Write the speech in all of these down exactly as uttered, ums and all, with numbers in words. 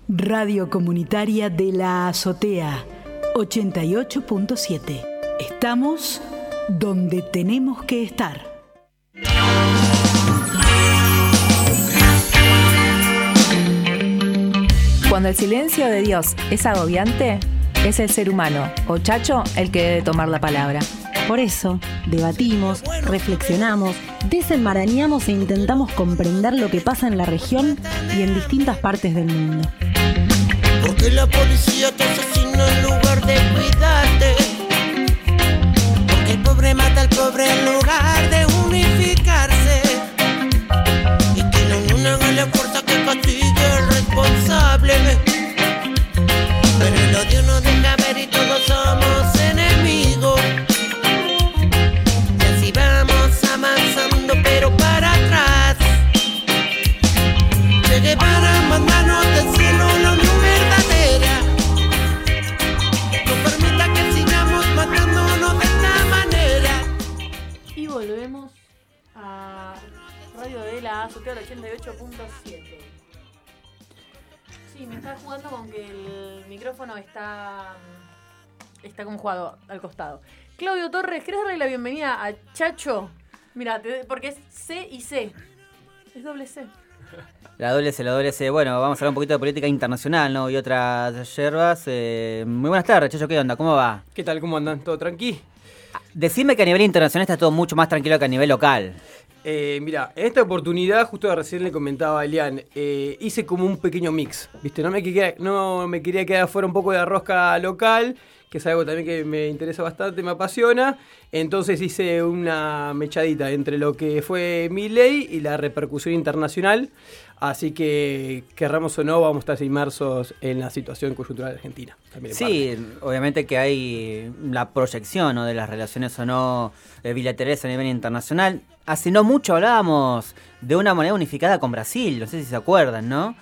Radio Comunitaria de la Azotea, ochenta y ocho punto siete. Estamos donde tenemos que estar. Cuando el silencio de Dios es agobiante, es el ser humano, o Chacho, el que debe tomar la palabra. Por eso, debatimos, reflexionamos, desenmarañamos e intentamos comprender lo que pasa en la región y en distintas partes del mundo. Porque la policía te asesina en lugar de cuidarte. Porque el pobre mata al pobre en lugar de unificarse. Y que la unión haga la fuerza que castigue al responsable. Pero el odio no deja ver y todos somos enemigos. Y así vamos avanzando pero para atrás. Llegué para mandarnos del cielo la unión verdadera. No permita que sigamos matándonos de esta manera. Y volvemos a Radio de la Azotea ochenta y ocho punto siete. Sí, me está jugando con que el micrófono está está como jugado al costado. Claudio Torres, ¿querés darle la bienvenida a Chacho? Mira, porque es C y C. Es doble C. La doble C, la doble C. Bueno, vamos a hablar un poquito de política internacional, ¿no? Y otras yerbas. Eh, muy buenas tardes, Chacho, ¿qué onda? ¿Cómo va? ¿Qué tal? ¿Cómo andan? ¿Todo tranqui? Decime que a nivel internacional está todo mucho más tranquilo que a nivel local. Eh, mira, en esta oportunidad, justo recién le comentaba a Elian, eh, hice como un pequeño mix, ¿viste? No me, quería, no me quería quedar fuera un poco de la rosca local, que es algo también que me interesa bastante, me apasiona. Entonces hice una mechadita entre lo que fue Milei y la repercusión internacional. Así que, querramos o no, vamos a estar inmersos en la situación coyuntural argentina. También sí, parte. Obviamente que hay la proyección, ¿no?, de las relaciones o no eh, bilaterales a nivel internacional. Hace no mucho hablábamos de una moneda unificada con Brasil, no sé si se acuerdan, ¿no?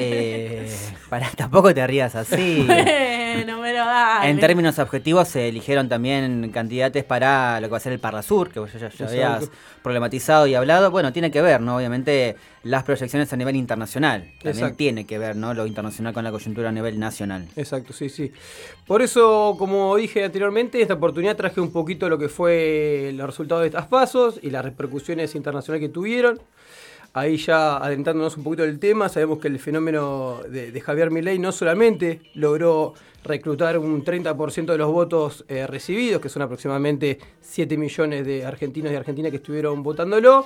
Eh, para, tampoco te rías así. Bueno, pero dale. En términos objetivos se eligieron también candidatos para lo que va a ser el Parlasur, que vos ya, ya habías problematizado y hablado. Bueno, tiene que ver, ¿no? Obviamente las proyecciones a nivel internacional. También Exacto. tiene que ver, ¿no?, lo internacional con la coyuntura a nivel nacional. Exacto, sí, sí. Por eso, como dije anteriormente, esta oportunidad traje un poquito lo que fue los resultados de estas pasos y las repercusiones internacionales que tuvieron. Ahí ya adentrándonos un poquito del tema, sabemos que el fenómeno de, de Javier Milei no solamente logró reclutar un treinta por ciento de los votos eh, recibidos, que son aproximadamente siete millones de argentinos y argentinas que estuvieron votándolo,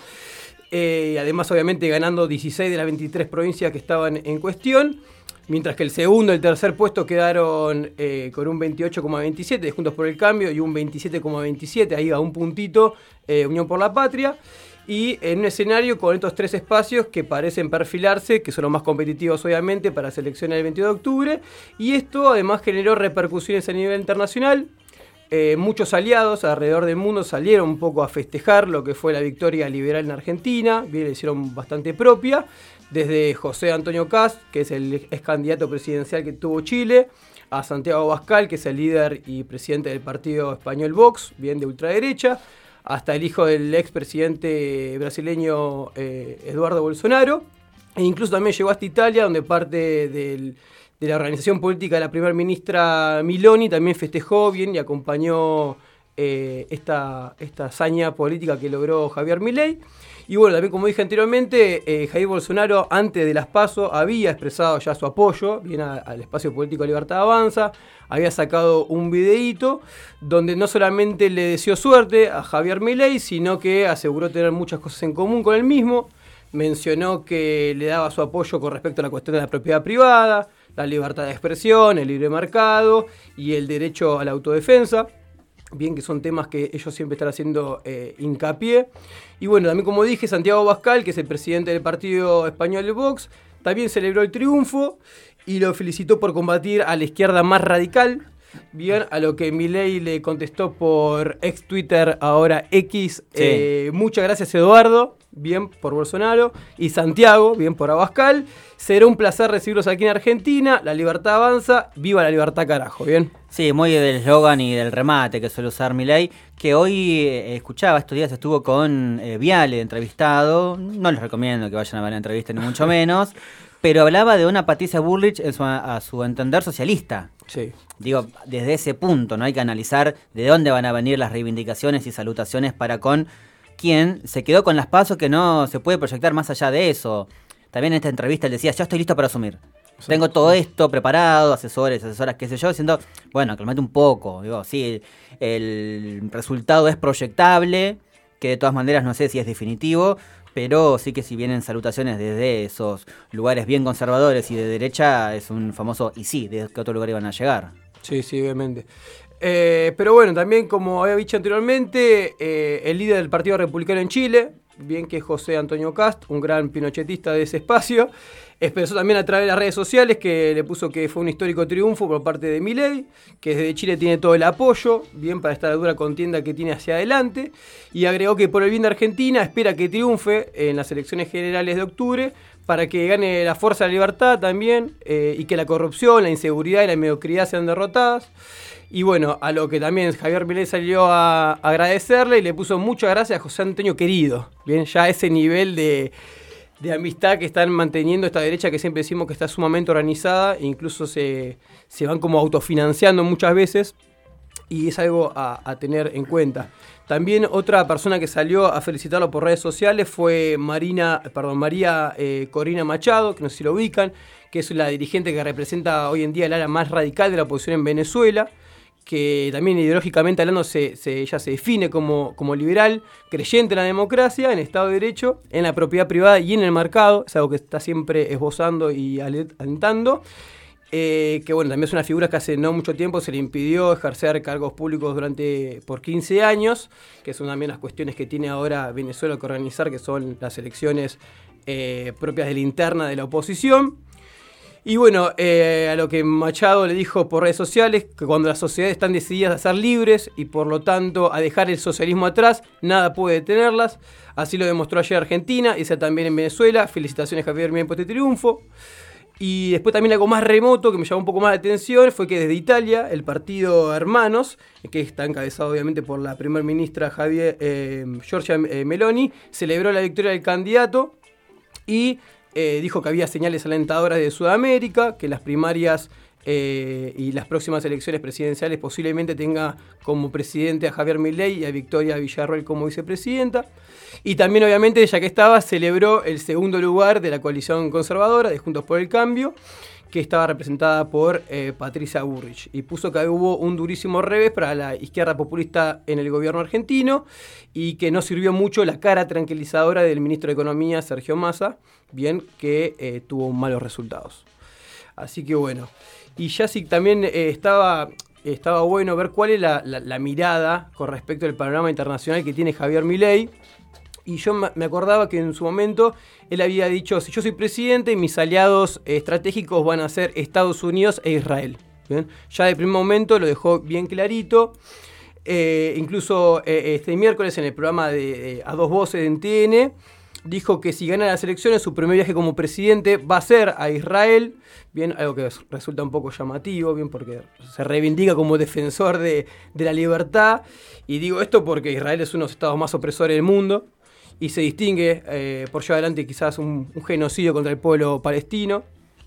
eh, además obviamente ganando dieciséis de las veintitrés provincias que estaban en cuestión, mientras que el segundo y el tercer puesto quedaron eh, con un veintiocho coma veintisiete de Juntos por el Cambio y un veintisiete coma veintisiete, ahí a un puntito, eh, Unión por la Patria. Y en un escenario con estos tres espacios que parecen perfilarse, que son los más competitivos obviamente para las elecciones del veintidós de octubre, y esto además generó repercusiones a nivel internacional. Eh, muchos aliados alrededor del mundo salieron un poco a festejar lo que fue la victoria liberal en Argentina, bien, la hicieron bastante propia, desde José Antonio Kast, que es el ex candidato presidencial que tuvo Chile, a Santiago Abascal, que es el líder y presidente del partido español Vox, bien de ultraderecha, hasta el hijo del expresidente brasileño eh, Eduardo Bolsonaro, e incluso también llegó hasta Italia, donde parte del, de la organización política de la primera ministra Miloni también festejó bien y acompañó eh, esta, esta hazaña política que logró Javier Milei. Y bueno, también como dije anteriormente, eh, Jair Bolsonaro antes de las PASO había expresado ya su apoyo bien a, al espacio político Libertad Avanza, había sacado un videíto donde no solamente le deseó suerte a Javier Milei, sino que aseguró tener muchas cosas en común con él mismo, mencionó que le daba su apoyo con respecto a la cuestión de la propiedad privada, la libertad de expresión, el libre mercado y el derecho a la autodefensa. Bien, que son temas que ellos siempre están haciendo eh, hincapié. Y bueno, también como dije, Santiago Abascal, que es el presidente del partido español de Vox, también celebró el triunfo y lo felicitó por combatir a la izquierda más radical. Bien, a lo que Milei le contestó por ex Twitter, ahora X, sí. eh, muchas gracias Eduardo, bien por Bolsonaro, y Santiago, bien por Abascal. Será un placer recibirlos aquí en Argentina, la libertad avanza, viva la libertad carajo, bien. Sí, muy del eslogan y del remate que suele usar Milei, que hoy eh, escuchaba, estos días estuvo con eh, Viale entrevistado, no les recomiendo que vayan a ver la entrevista ni mucho menos, pero hablaba de una Patricia Bullrich, en su, a su entender, socialista. Sí. Digo, desde ese punto, ¿no? Hay que analizar de dónde van a venir las reivindicaciones y salutaciones para con quien se quedó con las PASO, que no se puede proyectar más allá de eso. También en esta entrevista él decía, yo estoy listo para asumir. Sí. Tengo todo esto preparado, asesores, asesoras, qué sé yo, diciendo, bueno, calmate un poco. Digo, sí, el, el resultado es proyectable, que de todas maneras no sé si es definitivo, pero sí que si vienen salutaciones desde esos lugares bien conservadores y de derecha, es un famoso y sí, de qué otro lugar iban a llegar. Sí, sí, obviamente. Eh, pero bueno, también como había dicho anteriormente, eh, el líder del Partido Republicano en Chile, bien que José Antonio Cast, un gran pinochetista de ese espacio, expresó también a través de las redes sociales que le puso que fue un histórico triunfo por parte de Milei, que desde Chile tiene todo el apoyo, bien para esta dura contienda que tiene hacia adelante, y agregó que por el bien de Argentina espera que triunfe en las elecciones generales de octubre para que gane la fuerza de la libertad también, eh, y que la corrupción, la inseguridad y la mediocridad sean derrotadas. Y bueno, a lo que también Javier Milei salió a agradecerle y le puso muchas gracias a José Antonio Querido. Bien, ya ese nivel de, de amistad que están manteniendo esta derecha que siempre decimos que está sumamente organizada, e incluso se, se van como autofinanciando muchas veces, y es algo a, a tener en cuenta. También otra persona que salió a felicitarlo por redes sociales fue Marina, perdón, María eh, Corina Machado, que no sé si lo ubican, que es la dirigente que representa hoy en día el ala más radical de la oposición en Venezuela, que también ideológicamente hablando se, se, ella se define como, como liberal, creyente en la democracia, en el Estado de Derecho, en la propiedad privada y en el mercado, es algo que está siempre esbozando y alentando, eh, que bueno, también es una figura que hace no mucho tiempo se le impidió ejercer cargos públicos durante por quince años, que son también las cuestiones que tiene ahora Venezuela que organizar, que son las elecciones eh, propias de la interna de la oposición. Y bueno, eh, a lo que Machado le dijo por redes sociales, que cuando las sociedades están decididas a ser libres y por lo tanto a dejar el socialismo atrás, nada puede detenerlas. Así lo demostró ayer Argentina, y también en Venezuela. Felicitaciones Javier Milei por este triunfo. Y después también algo más remoto que me llamó un poco más la atención fue que desde Italia, el partido Hermanos, que está encabezado obviamente por la primer ministra Javier, eh, Giorgia Meloni, celebró la victoria del candidato y Eh, dijo que había señales alentadoras de Sudamérica, que las primarias eh, y las próximas elecciones presidenciales posiblemente tenga como presidente a Javier Milei y a Victoria Villarroel como vicepresidenta. Y también obviamente, ya que estaba, celebró el segundo lugar de la coalición conservadora de Juntos por el Cambio, que estaba representada por eh, Patricia Bullrich, y puso que hubo un durísimo revés para la izquierda populista en el gobierno argentino y que no sirvió mucho la cara tranquilizadora del ministro de Economía, Sergio Massa, bien que eh, tuvo malos resultados. Así que bueno, y ya sí también eh, estaba, estaba bueno ver cuál es la, la, la mirada con respecto al panorama internacional que tiene Javier Milei. Y yo me acordaba que en su momento él había dicho, si yo soy presidente, mis aliados estratégicos van a ser Estados Unidos e Israel. ¿Bien? Ya de primer momento lo dejó bien clarito. Eh, incluso eh, este miércoles en el programa de, de A Dos Voces de N T N, dijo que si gana las elecciones, su primer viaje como presidente va a ser a Israel. Bien, algo que resulta un poco llamativo, bien, porque se reivindica como defensor de, de la libertad. Y digo esto porque Israel es uno de los estados más opresores del mundo y se distingue eh, por llevar adelante quizás un, un genocidio contra el pueblo palestino.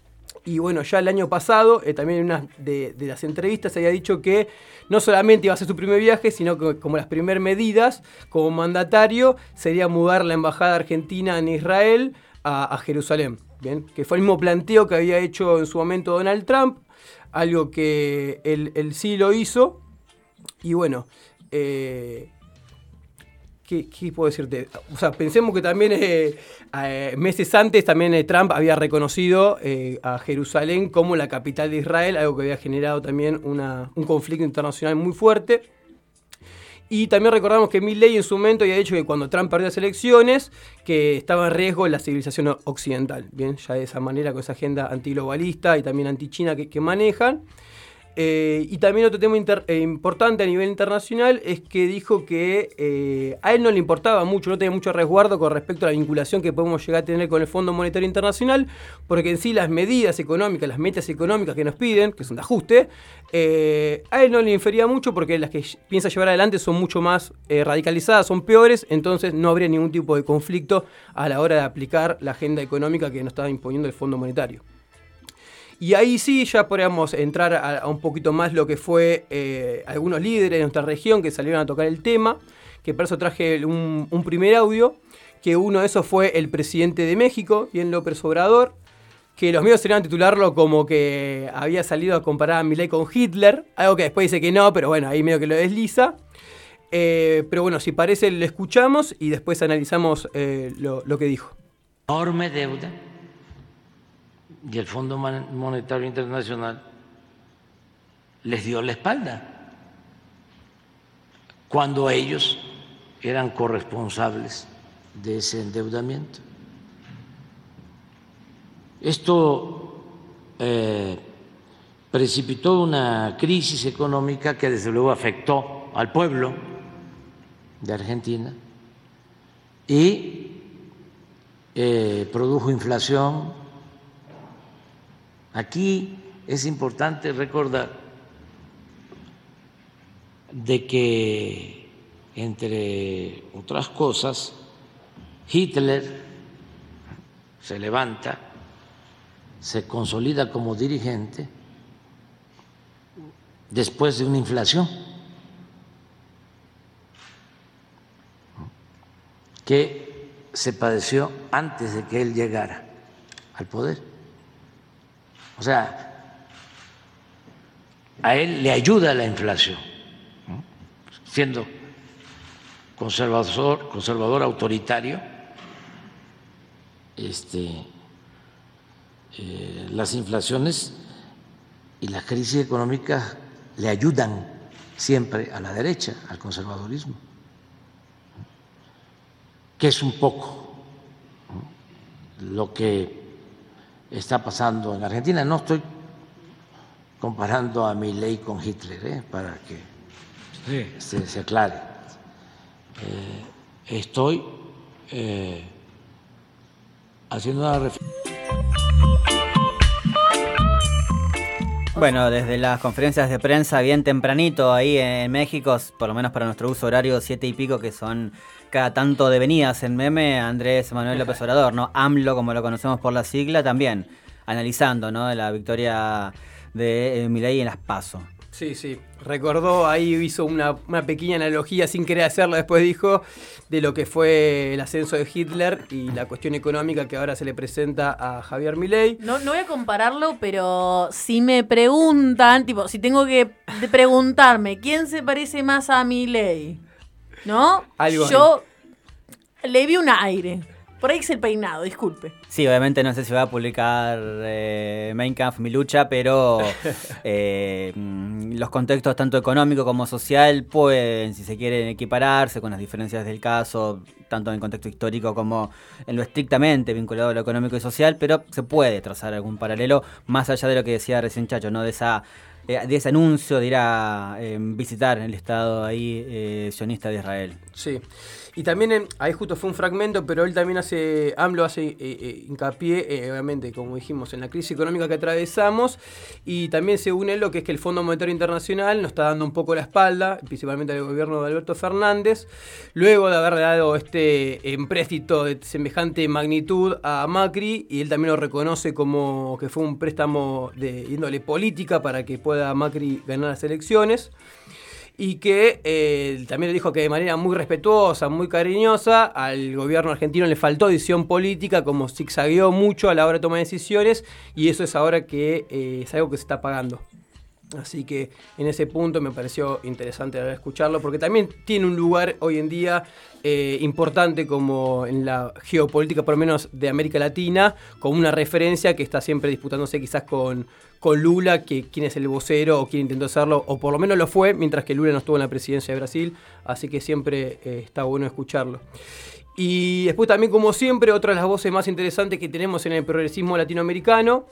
Y bueno, ya el año pasado, eh, también en una de, de las entrevistas se había dicho que no solamente iba a ser su primer viaje, sino que como las primeras medidas, como mandatario, sería mudar la embajada argentina en Israel a, a Jerusalén. Bien, que fue el mismo planteo que había hecho en su momento Donald Trump, algo que él, él sí lo hizo. Y bueno, eh, ¿Qué, ¿Qué puedo decirte? O sea, pensemos que también eh, eh, meses antes también eh, Trump había reconocido eh, a Jerusalén como la capital de Israel, algo que había generado también una, un conflicto internacional muy fuerte. Y también recordamos que Milei en su momento había dicho que cuando Trump perdió las elecciones, que estaba en riesgo la civilización occidental. Bien, ya de esa manera, con esa agenda antiglobalista y también antichina que, que manejan. Eh, y también otro tema inter, eh, importante a nivel internacional es que dijo que eh, a él no le importaba mucho, no tenía mucho resguardo con respecto a la vinculación que podemos llegar a tener con el Fondo Monetario Internacional, porque en sí las medidas económicas, las metas económicas que nos piden, que son de ajuste, eh, a él no le infería mucho porque las que piensa llevar adelante son mucho más eh, radicalizadas, son peores, entonces no habría ningún tipo de conflicto a la hora de aplicar la agenda económica que nos está imponiendo el Fondo Monetario. Y ahí sí ya podríamos entrar a, a un poquito más lo que fue eh, algunos líderes de nuestra región que salieron a tocar el tema, que por eso traje un, un primer audio, que uno de esos fue el presidente de México, bien López Obrador, que los medios serían titularlo como que había salido a comparar a Milei con Hitler, algo que después dice que no, pero bueno, ahí medio que lo desliza. Eh, pero bueno, si parece lo escuchamos y después analizamos eh, lo, lo que dijo. Enorme deuda. Y el Fondo Monetario Internacional les dio la espalda cuando ellos eran corresponsables de ese endeudamiento. Esto eh, precipitó una crisis económica que desde luego afectó al pueblo de Argentina y eh, produjo inflación. Aquí es importante recordar de que, entre otras cosas, Hitler se levanta, se consolida como dirigente después de una inflación que se padeció antes de que él llegara al poder. O sea, a él le ayuda la inflación, ¿no? Siendo conservador, conservador autoritario, este, eh, las inflaciones y las crisis económicas le ayudan siempre a la derecha, al conservadurismo, que es un poco, ¿no?, lo que está pasando en Argentina. No estoy comparando a Milei con Hitler, ¿eh?, para que sí. se, se aclare. Eh, estoy eh, haciendo una reflexión. Bueno, desde las conferencias de prensa bien tempranito ahí en México, por lo menos para nuestro uso horario, siete y pico, que son cada tanto devenidas en meme, Andrés Manuel López Obrador, ¿no? AMLO, como lo conocemos por la sigla, también analizando, ¿no?, la victoria de eh, Milei en las PASO. Sí, sí, recordó, ahí hizo una, una pequeña analogía sin querer hacerlo, después dijo, de lo que fue el ascenso de Hitler y la cuestión económica que ahora se le presenta a Javier Milei. No, no voy a compararlo, pero si me preguntan, tipo, si tengo que preguntarme quién se parece más a Milei, ¿no? Algo Yo ahí le vi un aire. Por ahí es el peinado, disculpe. Sí, obviamente no sé si va a publicar eh, Mein Kampf, mi lucha, pero eh, los contextos tanto económico como social pueden, si se quieren, equipararse con las diferencias del caso, tanto en el contexto histórico como en lo estrictamente vinculado a lo económico y social, pero se puede trazar algún paralelo más allá de lo que decía recién Chacho, ¿no? De esa eh, de ese anuncio de ir a eh, visitar el Estado ahí eh, sionista de Israel. Sí. Y también, en, ahí justo fue un fragmento, pero él también hace, AMLO hace eh, eh, hincapié, eh, obviamente, como dijimos, en la crisis económica que atravesamos, y también según él lo que es que el Fondo Monetario Internacional nos está dando un poco la espalda, principalmente al gobierno de Alberto Fernández, luego de haber dado este empréstito de semejante magnitud a Macri, y él también lo reconoce como que fue un préstamo de índole política para que pueda Macri ganar las elecciones. Y que eh, también le dijo que de manera muy respetuosa, muy cariñosa, al gobierno argentino le faltó decisión política, como zigzagueó mucho a la hora de tomar decisiones, y eso es ahora que eh, es algo que se está pagando. Así que en ese punto me pareció interesante escucharlo, porque también tiene un lugar hoy en día eh, importante como en la geopolítica, por lo menos de América Latina, como una referencia que está siempre disputándose quizás con, con Lula, que quién es el vocero o quién intentó hacerlo, o por lo menos lo fue, mientras que Lula no estuvo en la presidencia de Brasil, así que siempre eh, está bueno escucharlo. Y después también, como siempre, otra de las voces más interesantes que tenemos en el progresismo latinoamericano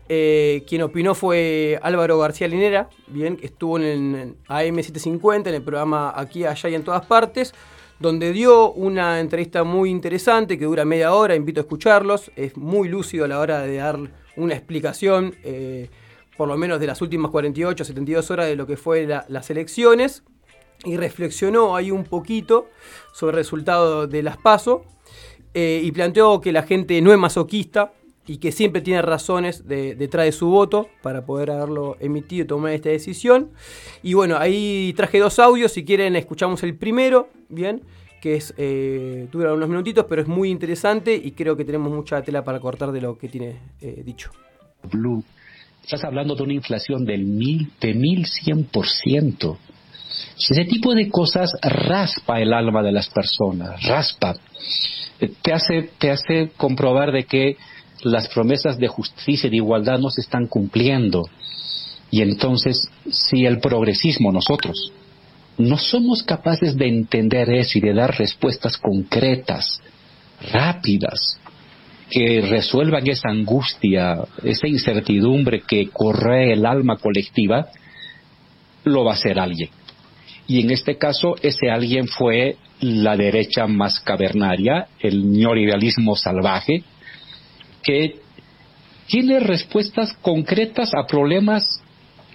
Eh, quien opinó fue Álvaro García Linera, bien, que estuvo en, en A M setecientos cincuenta, en el programa Aquí, Allá y en Todas Partes, donde dio una entrevista muy interesante que dura media hora, invito a escucharlos, es muy lúcido a la hora de dar una explicación, eh, por lo menos de las últimas cuarenta y ocho, setenta y dos horas de lo que fue la, las elecciones, y reflexionó ahí un poquito sobre el resultado de las PASO, eh, y planteó que la gente no es masoquista, y que siempre tiene razones de, detrás de su voto para poder haberlo emitido y tomar esta decisión. Y bueno, ahí traje dos audios, si quieren escuchamos el primero, bien, que es eh, dura unos minutitos, pero es muy interesante y creo que tenemos mucha tela para cortar de lo que tiene eh, dicho. Blue, estás hablando de una inflación del mil, de mil cien por ciento. Ese tipo de cosas raspa el alma de las personas, raspa. Te hace, te hace comprobar de que las promesas de justicia y de igualdad no se están cumpliendo. Y entonces, si el progresismo, nosotros, no somos capaces de entender eso y de dar respuestas concretas, rápidas, que resuelvan esa angustia, esa incertidumbre que corre el alma colectiva, lo va a hacer alguien. Y en este caso, ese alguien fue la derecha más cavernaria, el neoliberalismo salvaje, que tiene respuestas concretas a problemas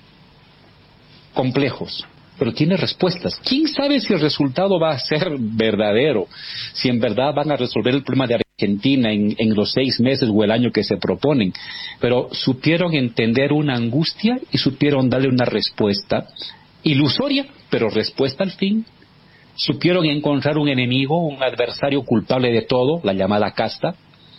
complejos, pero tiene respuestas. ¿Quién sabe si el resultado va a ser verdadero? Si en verdad van a resolver el problema de Argentina en, en los seis meses o el año que se proponen. Pero supieron entender una angustia y supieron darle una respuesta ilusoria, pero respuesta al fin. Supieron encontrar un enemigo, un adversario culpable de todo, la llamada casta.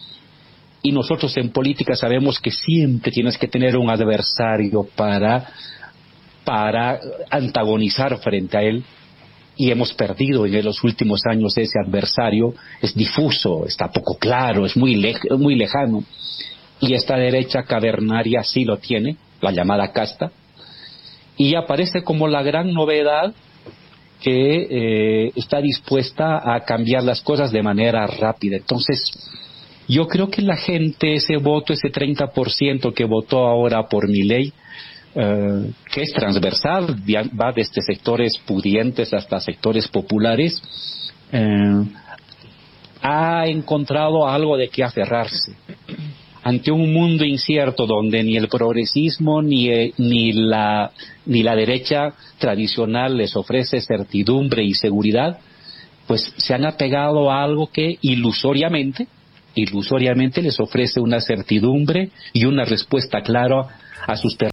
Y nosotros en política sabemos que siempre tienes que tener un adversario para, para antagonizar frente a él. Y hemos perdido en los últimos años ese adversario. Es difuso, está poco claro, es muy, lej- muy lejano. Y esta derecha cavernaria sí lo tiene, la llamada casta. Y aparece como la gran novedad que eh, está dispuesta a cambiar las cosas de manera rápida. Entonces, yo creo que la gente, ese voto, ese treinta por ciento que votó ahora por Milei, eh, que es transversal, va desde sectores pudientes hasta sectores populares, eh, ha encontrado algo de qué aferrarse. Ante un mundo incierto donde ni el progresismo ni, eh, ni, la, ni la derecha tradicional les ofrece certidumbre y seguridad, pues se han apegado a algo que ilusoriamente ilusoriamente les ofrece una certidumbre y una respuesta clara a sus preguntas.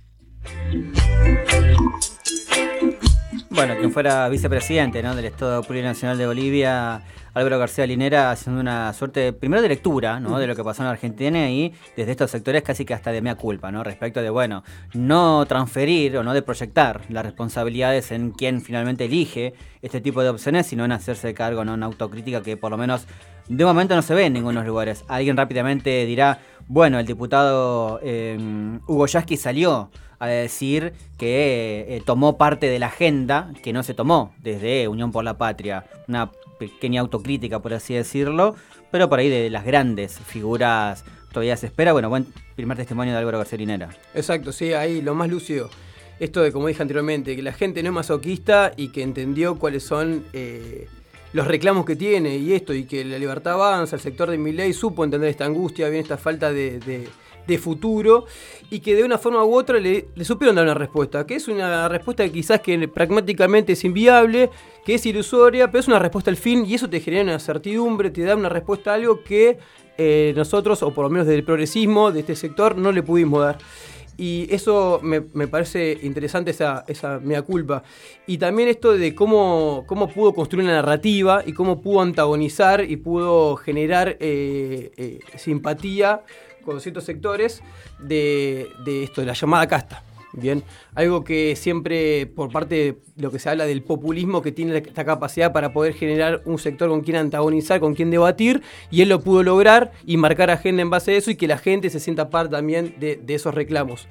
Bueno, quien fuera vicepresidente, ¿no?, del Estado Plurinacional de Bolivia, Álvaro García Linera, haciendo una suerte, de, primero de lectura, ¿no?, de lo que pasó en Argentina y desde estos sectores casi que hasta de mea culpa, ¿no?, respecto de, bueno, no transferir o no de proyectar las responsabilidades en quien finalmente elige este tipo de opciones, sino en hacerse cargo, ¿no?, una autocrítica que por lo menos de momento no se ve en ningunos lugares. Alguien rápidamente dirá, bueno, el diputado eh, Hugo Yasky salió a decir que eh, tomó parte de la agenda que no se tomó desde Unión por la Patria. Una pequeña autocrítica, por así decirlo, pero por ahí de las grandes figuras todavía se espera. Bueno, buen primer testimonio de Álvaro García Linera. Exacto, sí, ahí lo más lúcido. Esto de, como dije anteriormente, que la gente no es masoquista y que entendió cuáles son eh, los reclamos que tiene y esto, y que la libertad avanza, el sector de Milei supo entender esta angustia, bien esta falta de... de de futuro, y que de una forma u otra le, le supieron dar una respuesta, que es una respuesta que quizás que pragmáticamente es inviable, que es ilusoria, pero es una respuesta al fin, y eso te genera una certidumbre, te da una respuesta a algo que eh, nosotros, o por lo menos del progresismo, de este sector, no le pudimos dar. Y eso me, me parece interesante, esa, esa mea culpa. Y también esto de cómo, cómo pudo construir una narrativa y cómo pudo antagonizar y pudo generar eh, eh, simpatía con ciertos sectores de, de esto, de la llamada casta. Bien, algo que siempre por parte de lo que se habla del populismo, que tiene esta capacidad para poder generar un sector con quien antagonizar, con quien debatir, y él lo pudo lograr y marcar agenda en base a eso y que la gente se sienta parte también de, de esos reclamos.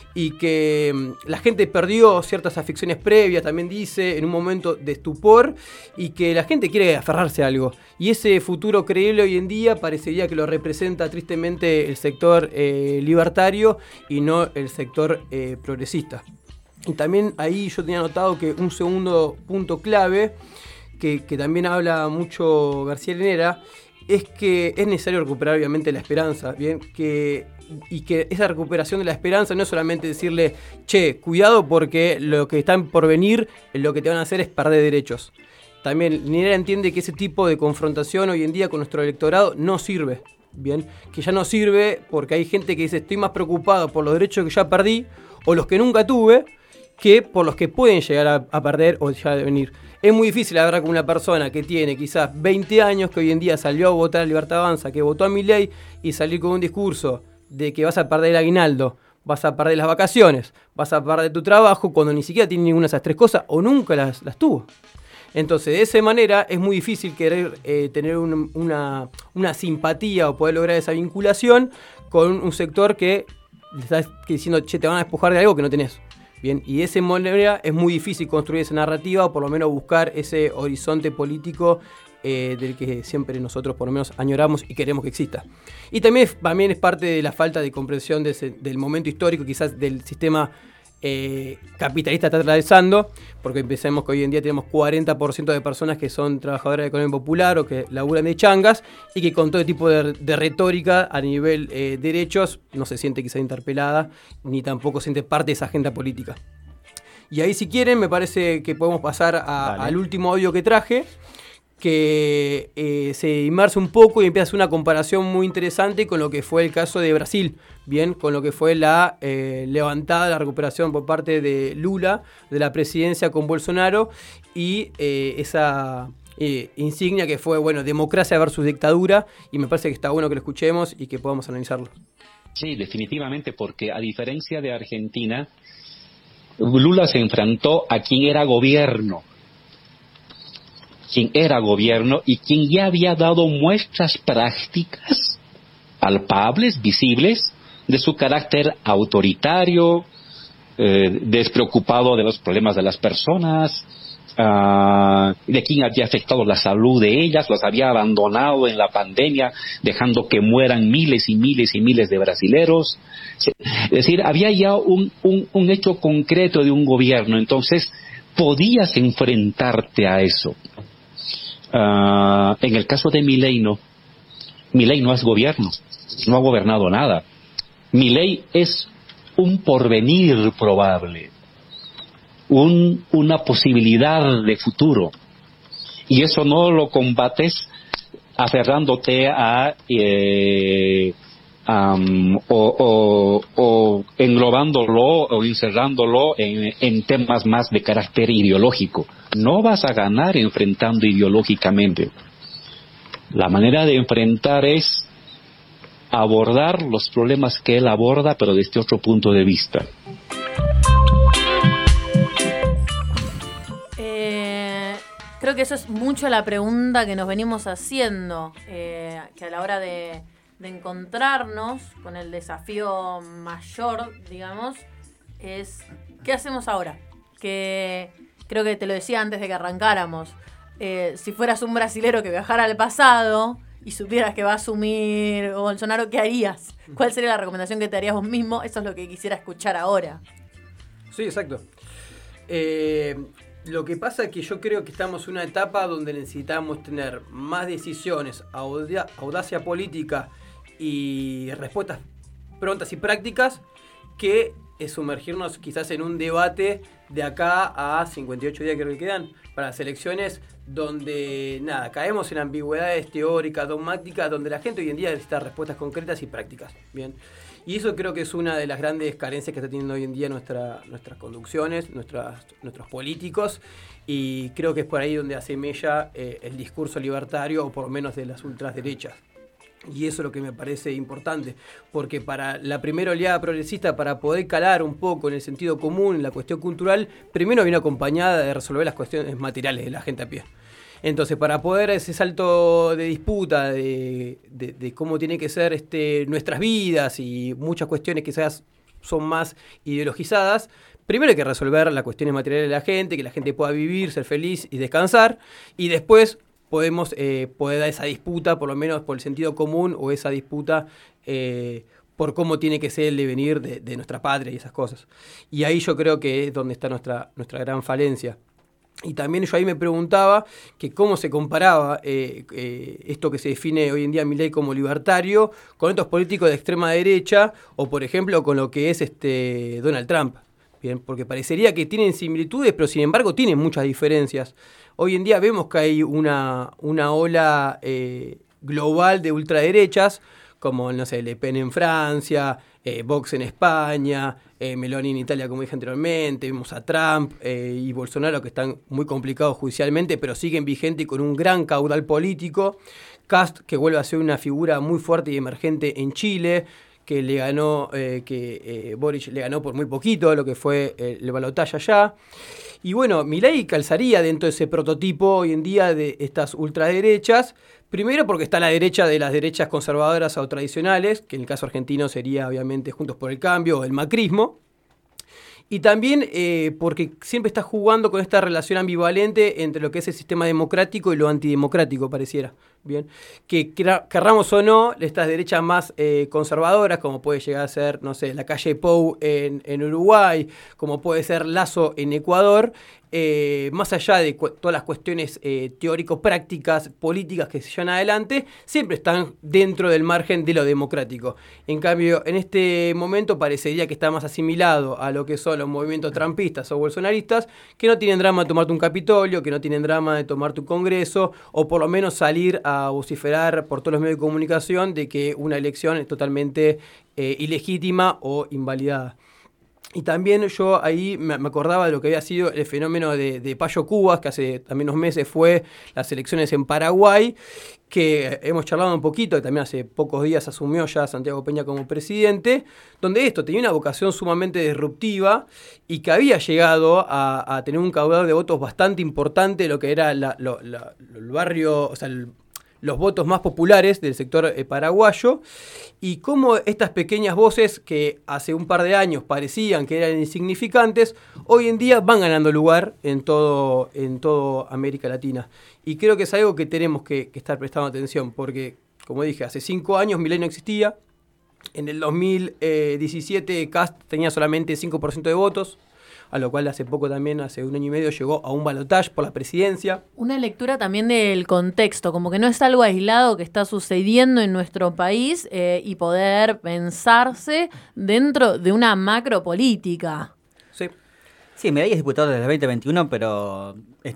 y que mm, la gente perdió ciertas aficiones previas, también dice, en un momento de estupor, y que la gente quiere aferrarse a algo. Y ese futuro creíble hoy en día parecería que lo representa tristemente el sector eh, libertario y no el sector eh, progresista. Y también ahí yo tenía notado que un segundo punto clave, que, que también habla mucho García Linera, es que es necesario recuperar obviamente la esperanza, ¿bien? Que, y que esa recuperación de la esperanza no es solamente decirle, che, cuidado porque lo que están por venir, lo que te van a hacer es perder derechos. También Linera entiende que ese tipo de confrontación hoy en día con nuestro electorado no sirve, ¿bien? Que ya no sirve porque hay gente que dice, estoy más preocupado por los derechos que ya perdí o los que nunca tuve, que por los que pueden llegar a, a perder o ya de venir. Es muy difícil hablar con una persona que tiene quizás veinte años, que hoy en día salió a votar a Libertad Avanza, que votó a Milei, y salir con un discurso de que vas a perder el aguinaldo, vas a perder las vacaciones, vas a perder tu trabajo, cuando ni siquiera tiene ninguna de esas tres cosas o nunca las, las tuvo. Entonces, de esa manera es muy difícil querer eh, tener un, una, una simpatía o poder lograr esa vinculación con un sector que le estás diciendo, che, te van a despojar de algo que no tenés. Bien, y de esa manera es muy difícil construir esa narrativa o por lo menos buscar ese horizonte político eh, del que siempre nosotros por lo menos añoramos y queremos que exista. Y también es, también es parte de la falta de comprensión de ese, del momento histórico quizás del sistema eh, capitalista está atravesando, porque pensemos que hoy en día tenemos cuarenta por ciento de personas que son trabajadoras de economía popular o que laburan de changas y que con todo tipo de, de retórica a nivel eh, derechos no se siente quizá interpelada ni tampoco siente parte de esa agenda política. Y ahí, si quieren, me parece que podemos pasar a, al último audio que traje, que eh, se inmersa un poco y empieza a hacer una comparación muy interesante con lo que fue el caso de Brasil, bien, con lo que fue la eh, levantada, la recuperación por parte de Lula de la presidencia con Bolsonaro y eh, esa eh, insignia que fue, bueno, democracia versus dictadura, y me parece que está bueno que lo escuchemos y que podamos analizarlo. Sí, definitivamente, porque a diferencia de Argentina, Lula se enfrentó a quien era gobierno. quien era gobierno y quien ya había dado muestras prácticas, palpables, visibles, de su carácter autoritario, eh, despreocupado de los problemas de las personas, uh, de quien había afectado la salud de ellas, los había abandonado en la pandemia, dejando que mueran miles y miles y miles de brasileros. Es decir, había ya un, un, un hecho concreto de un gobierno, entonces podías enfrentarte a eso. Uh, en el caso de Milei no. Milei no es gobierno, no ha gobernado nada. Milei es un porvenir probable, un, una posibilidad de futuro, y eso no lo combates aferrándote a eh, um, o, o, o englobándolo o encerrándolo en, en temas más de carácter ideológico. No vas a ganar enfrentando ideológicamente. La manera de enfrentar es abordar los problemas que él aborda, pero desde otro punto de vista. Eh, creo que eso es mucho la pregunta que nos venimos haciendo, eh, que a la hora de, de encontrarnos con el desafío mayor, digamos, es ¿qué hacemos ahora? Que creo que te lo decía antes de que arrancáramos. Eh, si fueras un brasilero que viajara al pasado y supieras que va a asumir Bolsonaro, ¿qué harías? ¿Cuál sería la recomendación que te harías vos mismo? Eso es lo que quisiera escuchar ahora. Sí, exacto. Eh, lo que pasa es que yo creo que estamos en una etapa donde necesitamos tener más decisiones, audacia, audacia política y respuestas prontas y prácticas que es sumergirnos quizás en un debate de acá a cincuenta y ocho días creo que quedan para las elecciones, donde nada, caemos en ambigüedades teóricas, dogmáticas, donde la gente hoy en día necesita respuestas concretas y prácticas. Bien. Y eso creo que es una de las grandes carencias que está teniendo hoy en día nuestra, nuestras conducciones, nuestras, nuestros políticos, y creo que es por ahí donde hace mella eh, el discurso libertario, o por lo menos de las ultraderechas. Y eso es lo que me parece importante, porque para la primera oleada progresista, para poder calar un poco en el sentido común, en la cuestión cultural, primero viene acompañada de resolver las cuestiones materiales de la gente a pie. Entonces, para poder ese salto de disputa de, de, de cómo tiene que ser este, nuestras vidas y muchas cuestiones quizás son más ideologizadas. Primero hay que resolver las cuestiones materiales de la gente, que la gente pueda vivir, ser feliz y descansar, y después podemos eh, poder dar esa disputa, por lo menos por el sentido común, o esa disputa eh, por cómo tiene que ser el devenir de, de nuestra patria y esas cosas. Y ahí yo creo que es donde está nuestra, nuestra gran falencia. Y también yo ahí me preguntaba que cómo se comparaba eh, eh, esto que se define hoy en día Milei como libertario con estos políticos de extrema derecha, o por ejemplo con lo que es este Donald Trump. Bien, porque parecería que tienen similitudes, pero sin embargo tienen muchas diferencias. Hoy en día vemos que hay una, una ola eh, global de ultraderechas, como, no sé, Le Pen en Francia, eh, Vox en España, eh, Meloni en Italia, como dije anteriormente, vemos a Trump eh, y Bolsonaro, que están muy complicados judicialmente, pero siguen vigentes y con un gran caudal político. Kast, que vuelve a ser una figura muy fuerte y emergente en Chile, que le ganó, eh, que eh, Boric le ganó por muy poquito lo que fue eh, el balotaje allá. Y bueno, Milei calzaría dentro de ese prototipo hoy en día de estas ultraderechas, primero porque está a la derecha de las derechas conservadoras o tradicionales, que en el caso argentino sería obviamente Juntos por el Cambio o el macrismo, y también eh, porque siempre está jugando con esta relación ambivalente entre lo que es el sistema democrático y lo antidemocrático, pareciera. Bien, que querramos o no, estas derechas más eh, conservadoras, como puede llegar a ser, no sé, la calle Pou en, en Uruguay, como puede ser Lasso en Ecuador, eh, más allá de cu- todas las cuestiones eh, teórico-prácticas, políticas que se llevan adelante, siempre están dentro del margen de lo democrático. En cambio, en este momento parecería que está más asimilado a lo que son los movimientos trampistas o bolsonaristas, que no tienen drama de tomarte un Capitolio, que no tienen drama de tomarte un Congreso, o por lo menos salir a vociferar por todos los medios de comunicación de que una elección es totalmente eh, ilegítima o invalidada. Y también yo ahí me acordaba de lo que había sido el fenómeno de, de Payo Cubas, que hace también unos meses fue las elecciones en Paraguay, que hemos charlado un poquito, que también hace pocos días asumió ya Santiago Peña como presidente, donde esto tenía una vocación sumamente disruptiva y que había llegado a, a tener un caudal de votos bastante importante de lo que era la, lo, la, el barrio, o sea, el, los votos más populares del sector eh, paraguayo, y cómo estas pequeñas voces que hace un par de años parecían que eran insignificantes, hoy en día van ganando lugar en todo, en todo América Latina. Y creo que es algo que tenemos que, que estar prestando atención, porque, como dije, hace cinco años Milei no existía, en el dos mil diecisiete Kast tenía solamente cinco por ciento de votos, a lo cual hace poco también, hace un año y medio, llegó a un balotaje por la presidencia. Una lectura también del contexto, como que no es algo aislado que está sucediendo en nuestro país eh, y poder pensarse dentro de una macropolítica. Sí. Sí, Milei es diputado desde el veinte veintiuno, pero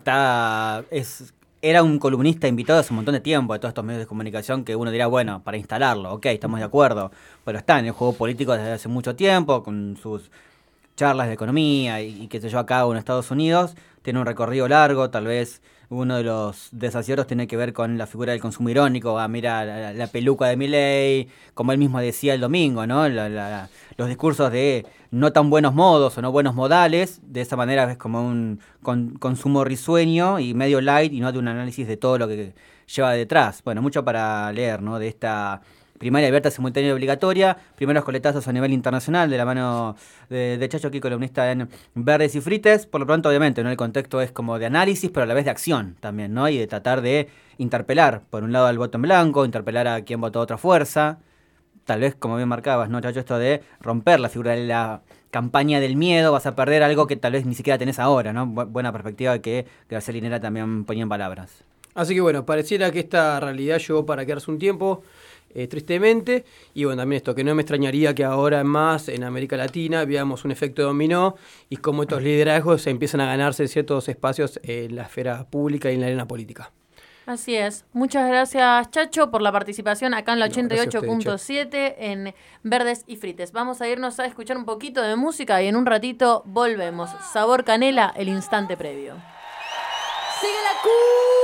está es era un columnista invitado hace un montón de tiempo de todos estos medios de comunicación que uno dirá, bueno, para instalarlo, ok, estamos de acuerdo, pero está en el juego político desde hace mucho tiempo, con sus charlas de economía y, y qué sé yo, acá en Estados Unidos, tiene un recorrido largo, tal vez uno de los desaciertos tiene que ver con la figura del consumo irónico, ah, mira la, la peluca de Milei, como él mismo decía el domingo, ¿no? La, la, los discursos de no tan buenos modos o no buenos modales, de esa manera es como un con, consumo risueño y medio light y no de un análisis de todo lo que lleva detrás. Bueno, mucho para leer, ¿no? De esta primaria abierta, simultánea y obligatoria, primeros coletazos a nivel internacional de la mano de, de Chacho, aquí columnista en Verdes y Frites. Por lo pronto, obviamente, ¿no? El contexto es como de análisis, pero a la vez de acción también, ¿no? Y de tratar de interpelar, por un lado, al voto en blanco, interpelar a quien votó otra fuerza. Tal vez, como bien marcabas, ¿no, Chacho? Esto de romper la figura de la campaña del miedo, vas a perder algo que tal vez ni siquiera tenés ahora, ¿no? Bu- buena perspectiva que Graciela Linera también ponía en palabras. Así que bueno, pareciera que esta realidad llegó para quedarse un tiempo, eh, tristemente, y bueno, también esto, que no me extrañaría que ahora más en América Latina veamos un efecto dominó y cómo estos liderazgos se empiezan a ganarse ciertos espacios en la esfera pública y en la arena política. Así es. Muchas gracias, Chacho, por la participación acá en la No, ochenta y ocho punto gracias siete en Verdes y Frites. Vamos a irnos a escuchar un poquito de música y en un ratito volvemos. Sabor Canela, el instante previo. ¡Sigue la cu!